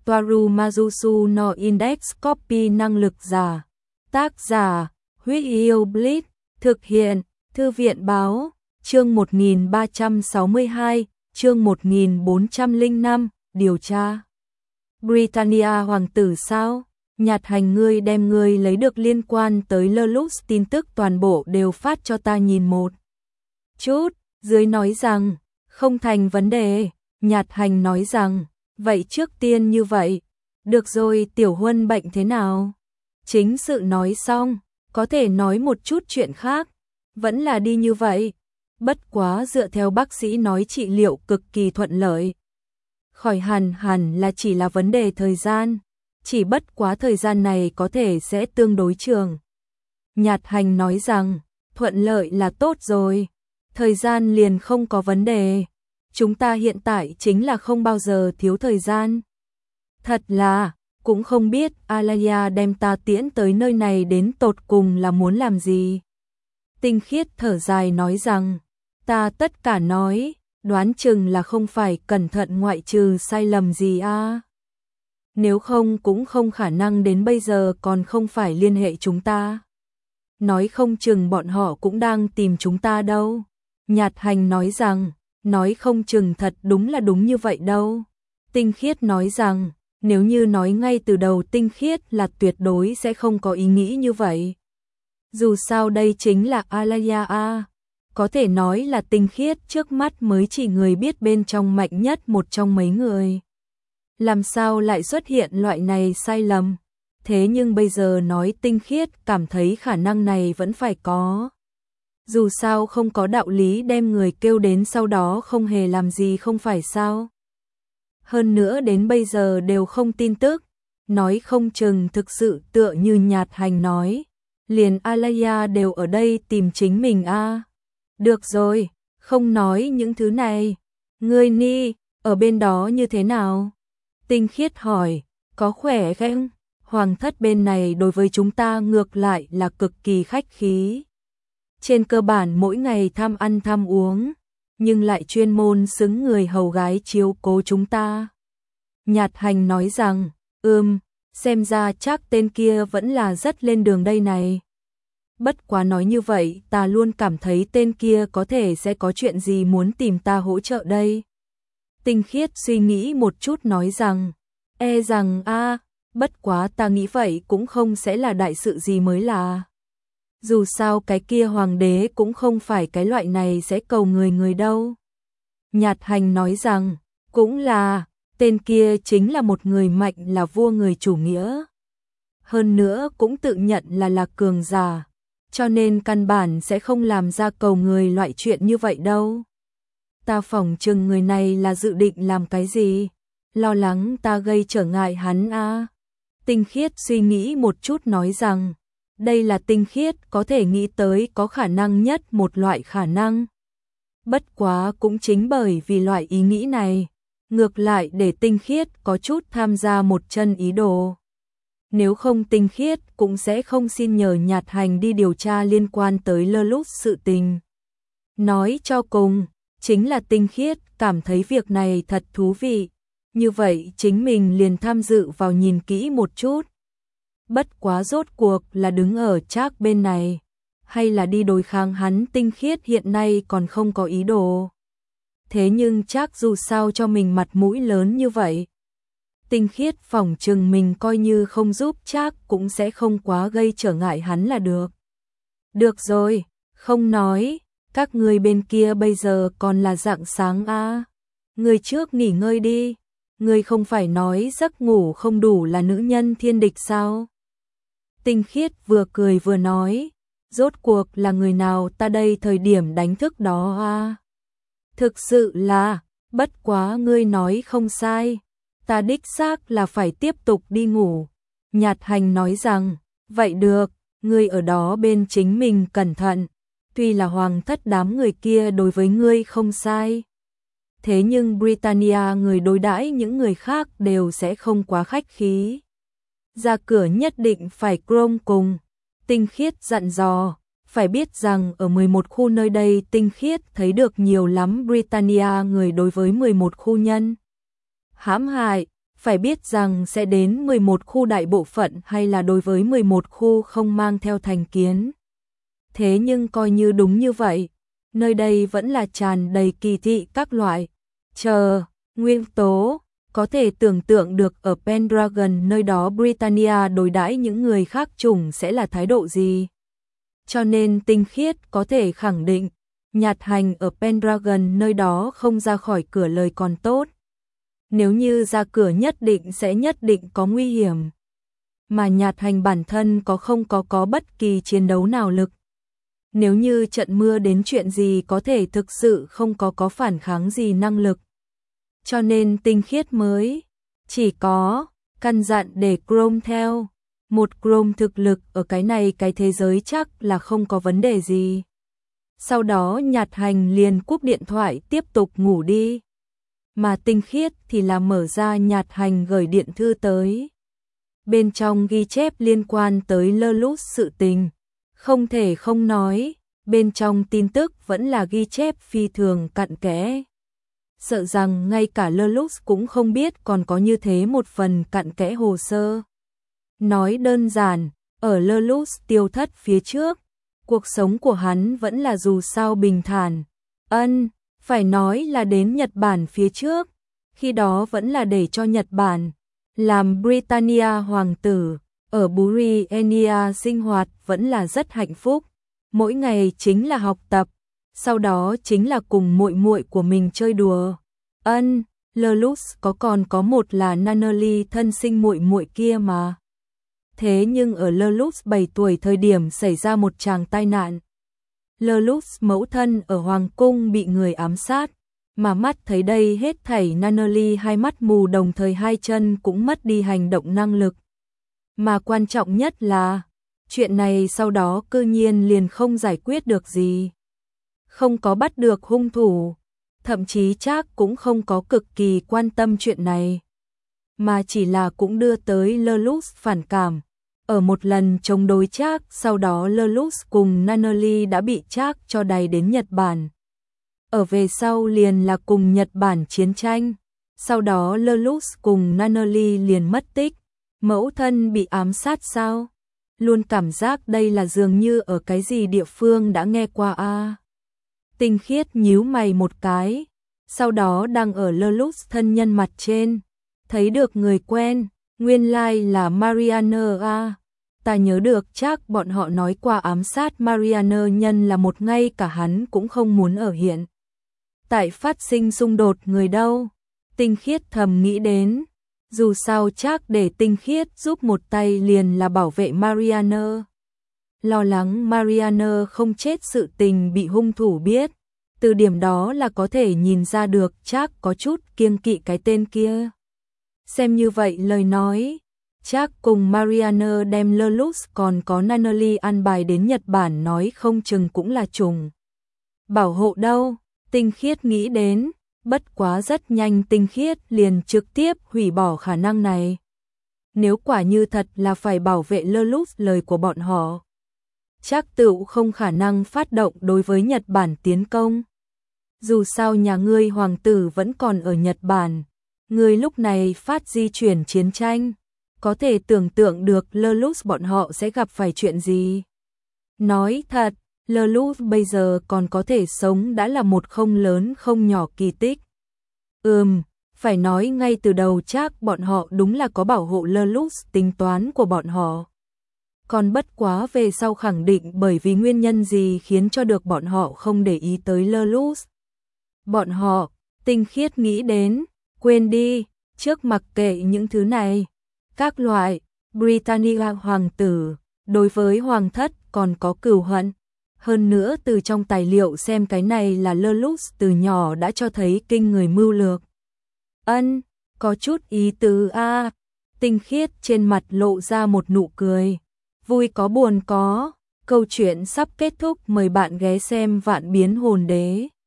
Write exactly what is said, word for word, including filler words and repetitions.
Toaru Majusu no Index Copy năng lực giả. Tác giả, Huyết Yêu Blitz, thực hiện, Thư viện báo, chương một nghìn ba trăm sáu mươi hai, chương một nghìn bốn trăm lẻ năm, điều tra. Britannia hoàng tử sao? Nhạt Hành, ngươi đem ngươi lấy được liên quan tới Lelux tin tức toàn bộ đều phát cho ta nhìn một chút. Dưới nói rằng, không thành vấn đề. Nhạt Hành nói rằng, vậy trước tiên như vậy. Được rồi, Tiểu Huân bệnh thế nào? Chính sự nói xong, có thể nói một chút chuyện khác. Vẫn là đi như vậy. Bất quá dựa theo bác sĩ nói trị liệu cực kỳ thuận lợi. Khỏi hẳn hẳn là chỉ là vấn đề thời gian. Chỉ bất quá thời gian này có thể sẽ tương đối trường. Nhạt Hành nói rằng, thuận lợi là tốt rồi. Thời gian liền không có vấn đề. Chúng ta hiện tại chính là không bao giờ thiếu thời gian. Thật là, cũng không biết Alaya đem ta tiễn tới nơi này đến tột cùng là muốn làm gì. Tinh Khiết thở dài nói rằng, ta tất cả nói, đoán chừng là không phải cẩn thận ngoại trừ sai lầm gì a. Nếu không cũng không khả năng đến bây giờ còn không phải liên hệ chúng ta. Nói không chừng bọn họ cũng đang tìm chúng ta đâu. Nhạt Hành nói rằng, nói không chừng thật đúng là đúng như vậy đâu. Tinh Khiết nói rằng, nếu như nói ngay từ đầu Tinh Khiết là tuyệt đối sẽ không có ý nghĩ như vậy. Dù sao đây chính là Alaya a. Có thể nói là Tinh Khiết trước mắt mới chỉ người biết bên trong mạnh nhất một trong mấy người. Làm sao lại xuất hiện loại này sai lầm? Thế nhưng bây giờ nói Tinh Khiết cảm thấy khả năng này vẫn phải có. Dù sao không có đạo lý đem người kêu đến sau đó không hề làm gì không phải sao? Hơn nữa đến bây giờ đều không tin tức. Nói không chừng thực sự tựa như Nhạt Hành nói. Liền Alaya đều ở đây tìm chính mình a. À. Được rồi, không nói những thứ này. Ngươi Ni, ở bên đó như thế nào? Tinh Khiết hỏi, có khỏe không? Hoàng thất bên này đối với chúng ta ngược lại là cực kỳ khách khí. Trên cơ bản mỗi ngày thăm ăn thăm uống, nhưng lại chuyên môn xứng người hầu gái chiếu cố chúng ta. Nhạt Hành nói rằng, ừm, xem ra chắc tên kia vẫn là rất lên đường đây này. Bất quá nói như vậy, ta luôn cảm thấy tên kia có thể sẽ có chuyện gì muốn tìm ta hỗ trợ đây. Tinh Khiết suy nghĩ một chút nói rằng, e rằng a, bất quá ta nghĩ vậy cũng không sẽ là đại sự gì mới là. Dù sao cái kia hoàng đế cũng không phải cái loại này sẽ cầu người người đâu. Nhạt Hành nói rằng, cũng là, tên kia chính là một người mạnh là vua người chủ nghĩa. Hơn nữa cũng tự nhận là là cường giả, cho nên căn bản sẽ không làm ra cầu người loại chuyện như vậy đâu. Ta phỏng chừng người này là dự định làm cái gì? Lo lắng ta gây trở ngại hắn a. À. Tinh Khiết suy nghĩ một chút nói rằng, đây là Tinh Khiết có thể nghĩ tới có khả năng nhất một loại khả năng. Bất quá cũng chính bởi vì loại ý nghĩ này, ngược lại để Tinh Khiết có chút tham gia một chân ý đồ. Nếu không Tinh Khiết cũng sẽ không xin nhờ Nhạt Hành đi điều tra liên quan tới Lelux sự tình. Nói cho cùng, chính là Tinh Khiết cảm thấy việc này thật thú vị, như vậy chính mình liền tham dự vào nhìn kỹ một chút. Bất quá rốt cuộc là đứng ở Trác bên này, hay là đi đối kháng hắn, Tinh Khiết hiện nay còn không có ý đồ. Thế nhưng Trác dù sao cho mình mặt mũi lớn như vậy, Tinh Khiết phỏng chừng mình coi như không giúp Trác cũng sẽ không quá gây trở ngại hắn là được. Được rồi, không nói, các người bên kia bây giờ còn là rạng sáng a. À. Người trước nghỉ ngơi đi, người không phải nói giấc ngủ không đủ là nữ nhân thiên địch sao? Tinh Khiết vừa cười vừa nói, rốt cuộc là người nào ta đây thời điểm đánh thức đó a. À. Thực sự là, bất quá ngươi nói không sai, ta đích xác là phải tiếp tục đi ngủ. Nhạt Hành nói rằng, vậy được, ngươi ở đó bên chính mình cẩn thận, tuy là hoàng thất đám người kia đối với ngươi không sai. Thế nhưng Britannia người đối đãi những người khác đều sẽ không quá khách khí. Ra cửa nhất định phải chrome cùng. Tinh Khiết dặn dò, phải biết rằng ở mười một khu nơi đây Tinh Khiết thấy được nhiều lắm Britannia người đối với mười một khu nhân hãm hại, phải biết rằng sẽ đến mười một khu đại bộ phận hay là đối với mười một khu không mang theo thành kiến. Thế nhưng coi như đúng như vậy, nơi đây vẫn là tràn đầy kỳ thị các loại. Chờ, nguyên tố, có thể tưởng tượng được ở Pendragon nơi đó Britannia đối đãi những người khác chủng sẽ là thái độ gì. Cho nên Tinh Khiết có thể khẳng định, Nhạt Hành ở Pendragon nơi đó không ra khỏi cửa lời còn tốt. Nếu như ra cửa nhất định sẽ nhất định có nguy hiểm. Mà Nhạt Hành bản thân có không có có bất kỳ chiến đấu nào lực. Nếu như trận mưa đến chuyện gì có thể thực sự không có có phản kháng gì năng lực. Cho nên Tinh Khiết mới chỉ có căn dặn để Chrome theo. Một Chrome thực lực ở cái này cái thế giới chắc là không có vấn đề gì. Sau đó Nhạt Hành liền cúp điện thoại tiếp tục ngủ đi. Mà Tinh Khiết thì là mở ra Nhạt Hành gửi điện thư tới. Bên trong ghi chép liên quan tới Lelouch sự tình. Không thể không nói, bên trong tin tức vẫn là ghi chép phi thường cặn kẽ. Sợ rằng ngay cả Lelouch cũng không biết còn có như thế một phần cặn kẽ hồ sơ. Nói đơn giản, ở Lelouch tiêu thất phía trước, cuộc sống của hắn vẫn là dù sao bình thản. Ân, phải nói là đến Nhật Bản phía trước, khi đó vẫn là để cho Nhật Bản làm Britannia hoàng tử, ở Burienia sinh hoạt vẫn là rất hạnh phúc, mỗi ngày chính là học tập, sau đó chính là cùng muội muội của mình chơi đùa. Ân, Lelouch có còn có một là Nunnally thân sinh muội muội kia mà. Thế nhưng ở Lelouch bảy tuổi thời điểm xảy ra một tràng tai nạn. Lelouch mẫu thân ở Hoàng cung bị người ám sát, mà mắt thấy đây hết thảy Nunnally hai mắt mù đồng thời hai chân cũng mất đi hành động năng lực. Mà quan trọng nhất là, chuyện này sau đó cư nhiên liền không giải quyết được gì. Không có bắt được hung thủ, thậm chí chắc cũng không có cực kỳ quan tâm chuyện này. Mà chỉ là cũng đưa tới Lelouch phản cảm. Ở một lần chống đối chắc, sau đó Lelouch cùng Nunnally đã bị chắc cho đày đến Nhật Bản. Ở về sau liền là cùng Nhật Bản chiến tranh. Sau đó Lelouch cùng Nunnally liền mất tích. Mẫu thân bị ám sát sao? Luôn cảm giác đây là dường như ở cái gì địa phương đã nghe qua a. À. Tinh Khiết nhíu mày một cái. Sau đó đang ở Lelouch thân nhân mặt trên. Thấy được người quen, nguyên lai like là Marianne a. À. Ta nhớ được chắc bọn họ nói qua ám sát Marianne nhân là một ngay cả hắn cũng không muốn ở hiện. Tại phát sinh xung đột người đâu. Tinh Khiết thầm nghĩ đến. Dù sao chắc để Tinh Khiết giúp một tay liền là bảo vệ Marianne. Lo lắng Marianne không chết sự tình bị hung thủ biết. Từ điểm đó là có thể nhìn ra được chắc có chút kiêng kỵ cái tên kia. Xem như vậy lời nói, chắc cùng Marianne đem Lelouch còn có Nunnally ăn bài đến Nhật Bản nói không chừng cũng là trùng. Bảo hộ đâu, Tinh Khiết nghĩ đến, bất quá rất nhanh Tinh Khiết liền trực tiếp hủy bỏ khả năng này. Nếu quả như thật là phải bảo vệ Lelouch lời của bọn họ, chắc tự không khả năng phát động đối với Nhật Bản tiến công. Dù sao nhà ngươi hoàng tử vẫn còn ở Nhật Bản, ngươi lúc này phát di chuyển chiến tranh, có thể tưởng tượng được Lelouch bọn họ sẽ gặp phải chuyện gì. Nói thật, Lelouch bây giờ còn có thể sống đã là một không lớn không nhỏ kỳ tích. Ừm, phải nói ngay từ đầu chắc bọn họ đúng là có bảo hộ Lelouch tính toán của bọn họ. Còn bất quá về sau khẳng định bởi vì nguyên nhân gì khiến cho được bọn họ không để ý tới Lelouch. Bọn họ, Tinh Khiết nghĩ đến, quên đi, trước mặc kệ những thứ này. Các loại, Britannia hoàng tử, đối với hoàng thất còn có cừu hận. Hơn nữa từ trong tài liệu xem cái này là Lelouch từ nhỏ đã cho thấy kinh người mưu lược. Ân, có chút ý tứ a. À. Tinh Khiết trên mặt lộ ra một nụ cười. Vui có buồn có, câu chuyện sắp kết thúc, mời bạn ghé xem Vạn Biến Hồn Đế.